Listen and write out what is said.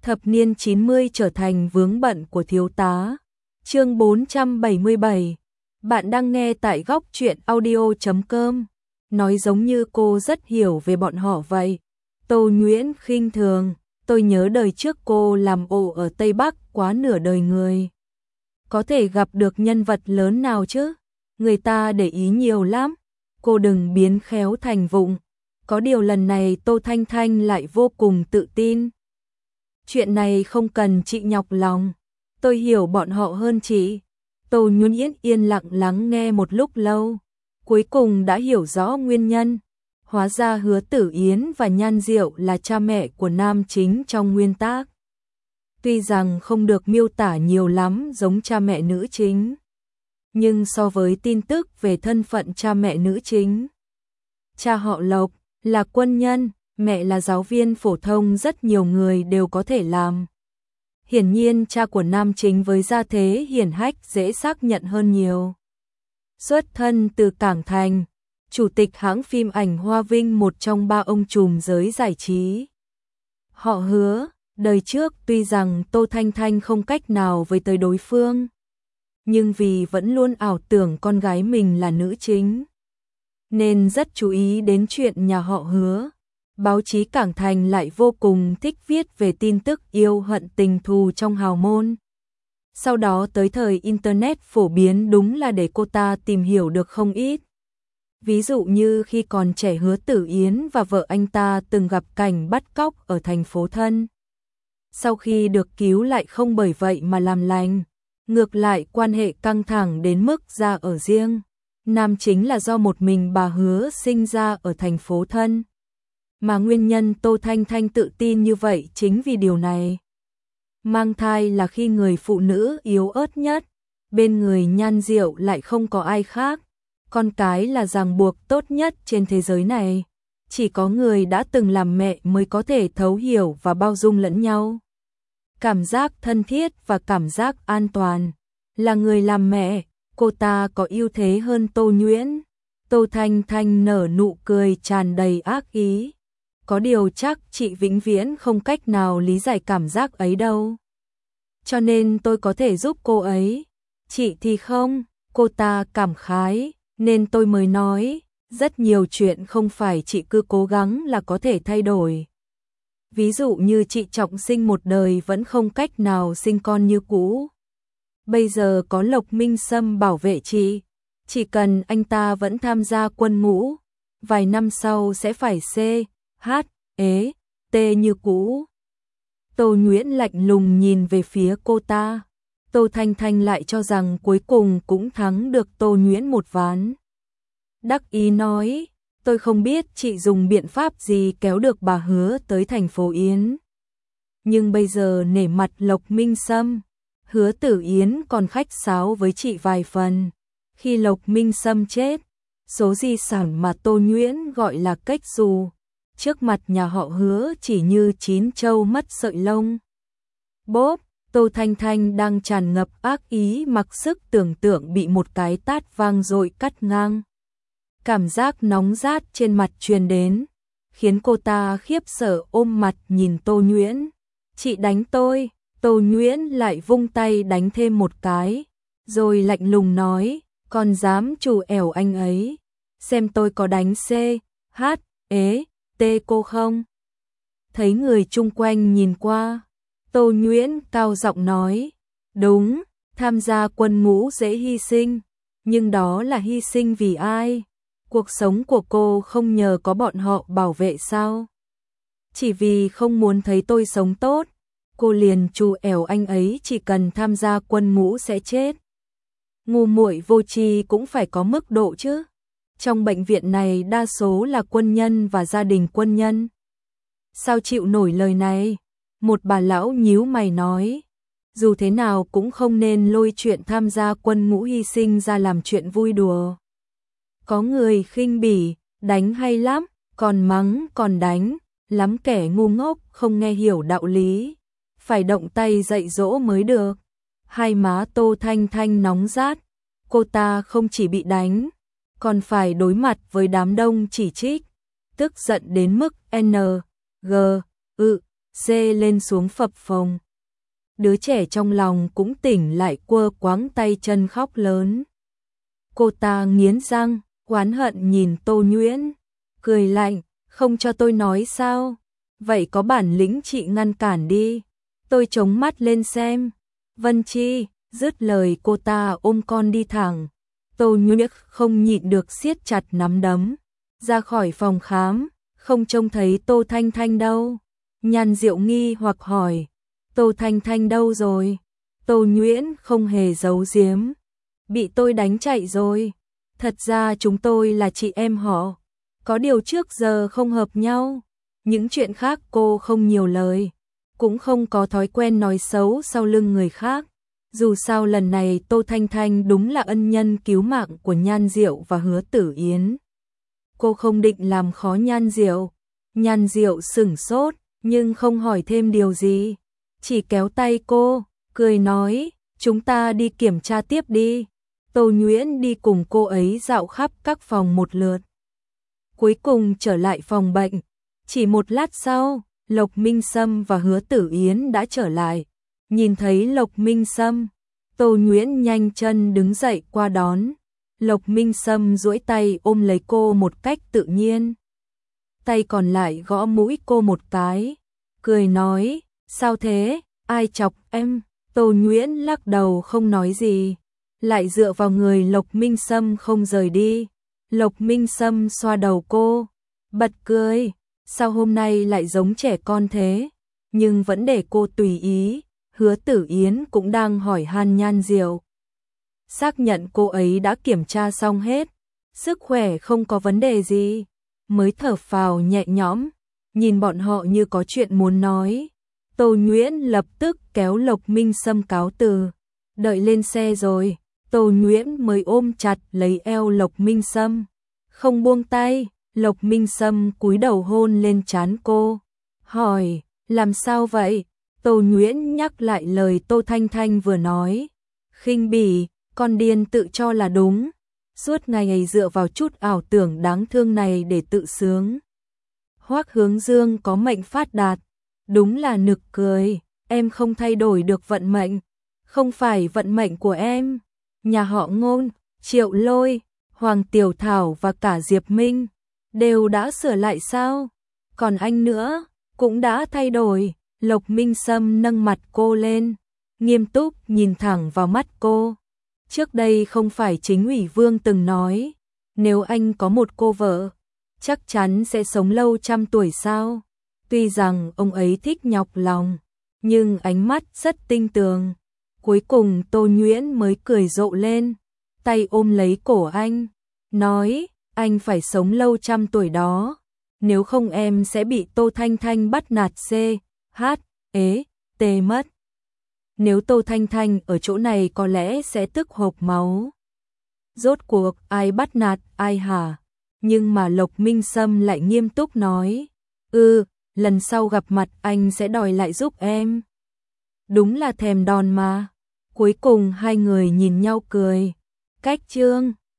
Thập niên 90 trở thành vướng bận của thiếu tá. Chương 477. Bạn đang nghe tại góc truyện audio.com. Nói giống như cô rất hiểu về bọn họ vậy. Tô Nhuyễn khinh thường, tôi nhớ đời trước cô làm ổ ở Tây Bắc quá nửa đời người. Có thể gặp được nhân vật lớn nào chứ? Người ta để ý nhiều lắm. Cô đừng biến khéo thành vụng. Có điều lần này Tô Thanh Thanh lại vô cùng tự tin. Chuyện này không cần chị nhọc lòng. Tôi hiểu bọn họ hơn chị. Tô Nhuyễn yên lặng lắng nghe một lúc lâu. Cuối cùng đã hiểu rõ nguyên nhân. Hóa ra Hứa Tử Yến và Nhan Diệu là cha mẹ của nam chính trong nguyên tác. Tuy rằng không được miêu tả nhiều lắm giống cha mẹ nữ chính, nhưng so với tin tức về thân phận cha mẹ nữ chính, cha họ Lộc là quân nhân, mẹ là giáo viên phổ thông, rất nhiều người đều có thể làm. Hiển nhiên cha của nam chính với gia thế hiển hách dễ xác nhận hơn nhiều. Xuất thân từ Cảng Thành, chủ tịch hãng phim ảnh Hoa Vinh, một trong ba ông trùm giới giải trí. Họ Hứa, đời trước tuy rằng Tô Thanh Thanh không cách nào với tới đối phương, nhưng vì vẫn luôn ảo tưởng con gái mình là nữ chính, nên rất chú ý đến chuyện nhà họ Hứa. Báo chí Cảng Thành lại vô cùng thích viết về tin tức yêu hận tình thù trong hào môn. Sau đó tới thời Internet phổ biến đúng là để cô ta tìm hiểu được không ít. Ví dụ như khi còn trẻ Hứa Tử Yến và vợ anh ta từng gặp cảnh bắt cóc ở thành phố thân. Sau khi được cứu lại không bởi vậy mà làm lành. Ngược lại quan hệ căng thẳng đến mức ra ở riêng. Nam chính là do một mình bà Hứa sinh ra ở thành phố thân. Mà nguyên nhân Tô Thanh Thanh tự tin như vậy chính vì điều này. Mang thai là khi người phụ nữ yếu ớt nhất, bên người Nhan Diệu lại không có ai khác. Con cái là ràng buộc tốt nhất trên thế giới này. Chỉ có người đã từng làm mẹ mới có thể thấu hiểu và bao dung lẫn nhau. Cảm giác thân thiết và cảm giác an toàn. Là người làm mẹ, cô ta có ưu thế hơn Tô Nhuyễn. Tô Thanh Thanh nở nụ cười tràn đầy ác ý. Có điều chắc chị vĩnh viễn không cách nào lý giải cảm giác ấy đâu. Cho nên tôi có thể giúp cô ấy. Chị thì không, cô ta cảm khái, nên tôi mới nói, rất nhiều chuyện không phải chị cứ cố gắng là có thể thay đổi. Ví dụ như chị trọng sinh một đời vẫn không cách nào sinh con như cũ. Bây giờ có Lộc Minh Sâm bảo vệ chị, chỉ cần anh ta vẫn tham gia quân ngũ, vài năm sau sẽ phải C, H, E, T như cũ. Tô Nhuyễn lạnh lùng nhìn về phía cô ta. Tô Thanh Thanh lại cho rằng cuối cùng cũng thắng được Tô Nhuyễn một ván. Đắc ý nói, tôi không biết chị dùng biện pháp gì kéo được bà Hứa tới thành phố Yến. Nhưng bây giờ nể mặt Lộc Minh Sâm, Hứa Tử Yến còn khách sáo với chị vài phần. Khi Lộc Minh Sâm chết, số di sản mà Tô Nhuyễn gọi là cách dù, trước mặt nhà họ Hứa chỉ như chín trâu mất sợi lông. Bốp, Tô Thanh Thanh đang tràn ngập ác ý, mặc sức tưởng tượng bị một cái tát vang dội cắt ngang. Cảm giác nóng rát trên mặt truyền đến, khiến cô ta khiếp sợ ôm mặt nhìn Tô Nhuyễn. Chị đánh tôi. Tô Nhuyễn lại vung tay đánh thêm một cái, rồi lạnh lùng nói, còn dám trù ẻo anh ấy, xem tôi có đánh C, H, E, T cô không? Thấy người chung quanh nhìn qua, Tô Nhuyễn cao giọng nói, đúng, tham gia quân ngũ dễ hy sinh, nhưng đó là hy sinh vì ai? Cuộc sống của cô không nhờ có bọn họ bảo vệ sao? Chỉ vì không muốn thấy tôi sống tốt, cô liền trù ẻo anh ấy chỉ cần tham gia quân ngũ sẽ chết. Ngu muội vô tri cũng phải có mức độ chứ. Trong bệnh viện này đa số là quân nhân và gia đình quân nhân. Sao chịu nổi lời này? Một bà lão nhíu mày nói, dù thế nào cũng không nên lôi chuyện tham gia quân ngũ hy sinh ra làm chuyện vui đùa. Có người khinh bỉ, đánh hay lắm, còn mắng còn đánh, lắm kẻ ngu ngốc không nghe hiểu đạo lý. Phải động tay dạy dỗ mới được. Hai má Tô Thanh Thanh nóng rát, cô ta không chỉ bị đánh, còn phải đối mặt với đám đông chỉ trích, tức giận đến mức N, G, dê lên xuống phập phồng. Đứa trẻ trong lòng cũng tỉnh lại, quơ quáng tay chân khóc lớn. Cô ta nghiến răng, oán hận nhìn Tô Nhuyễn, cười lạnh, không cho tôi nói sao? Vậy có bản lĩnh chị ngăn cản đi, tôi chống mắt lên xem. Vân Chi, dứt lời cô ta ôm con đi thẳng. Tô Nhuyễn không nhịn được siết chặt nắm đấm. Ra khỏi phòng khám, không trông thấy Tô Thanh Thanh đâu. Nhan Diệu nghi hoặc hỏi, Tô Thanh Thanh đâu rồi? Tô Nhuyễn không hề giấu giếm, bị tôi đánh chạy rồi. Thật ra chúng tôi là chị em họ, có điều trước giờ không hợp nhau. Những chuyện khác cô không nhiều lời, cũng không có thói quen nói xấu sau lưng người khác. Dù sao lần này Tô Thanh Thanh đúng là ân nhân cứu mạng của Nhan Diệu và Hứa Tử Yến. Cô không định làm khó Nhan Diệu. Nhan Diệu sửng sốt, nhưng không hỏi thêm điều gì, chỉ kéo tay cô, cười nói, chúng ta đi kiểm tra tiếp đi. Tô Nhuyễn đi cùng cô ấy dạo khắp các phòng một lượt. Cuối cùng trở lại phòng bệnh. Chỉ một lát sau, Lộc Minh Sâm và Hứa Tử Yến đã trở lại. Nhìn thấy Lộc Minh Sâm, Tô Nhuyễn nhanh chân đứng dậy qua đón. Lộc Minh Sâm duỗi tay ôm lấy cô một cách tự nhiên. Tay còn lại gõ mũi cô một cái, cười nói, sao thế, ai chọc em? Tô Nhuyễn lắc đầu không nói gì, lại dựa vào người Lộc Minh Sâm không rời đi. Lộc Minh Sâm xoa đầu cô, bật cười, sao hôm nay lại giống trẻ con thế, nhưng vẫn để cô tùy ý. Hứa Tử Yến cũng đang hỏi han Nhan Diệu, xác nhận cô ấy đã kiểm tra xong hết, sức khỏe không có vấn đề gì, mới thở phào nhẹ nhõm, nhìn bọn họ như có chuyện muốn nói. Tô Nhuyễn lập tức kéo Lộc Minh Sâm cáo từ. Đợi lên xe rồi, Tô Nhuyễn mới ôm chặt lấy eo Lộc Minh Sâm, không buông tay. Lộc Minh Sâm cúi đầu hôn lên trán cô, hỏi, làm sao vậy? Tô Nhuyễn nhắc lại lời Tô Thanh Thanh vừa nói, khinh bỉ, con điên tự cho là đúng, suốt ngày dựa vào chút ảo tưởng đáng thương này để tự sướng. Hoắc Hướng Dương có mệnh phát đạt, đúng là nực cười, em không thay đổi được vận mệnh, không phải vận mệnh của em. Nhà họ Ngôn, Triệu Lôi, Hoàng Tiểu Thảo và cả Diệp Minh đều đã sửa lại sao? Còn anh nữa, cũng đã thay đổi. Lộc Minh Sâm nâng mặt cô lên, nghiêm túc nhìn thẳng vào mắt cô. Trước đây không phải chính ủy Vương từng nói, nếu anh có một cô vợ, chắc chắn sẽ sống lâu trăm tuổi sao? Tuy rằng ông ấy thích nhọc lòng, nhưng ánh mắt rất tinh tường. Cuối cùng Tô Nhuyễn mới cười rộ lên, tay ôm lấy cổ anh, nói, anh phải sống lâu trăm tuổi đó, nếu không em sẽ bị Tô Thanh Thanh bắt nạt CHT mất. Nếu Tô Thanh Thanh ở chỗ này có lẽ sẽ tức hộc máu. Rốt cuộc ai bắt nạt ai hả? Nhưng mà Lộc Minh Sâm lại nghiêm túc nói, lần sau gặp mặt anh sẽ đòi lại giúp em. Đúng là thèm đòn mà. Cuối cùng hai người nhìn nhau cười. Cách chương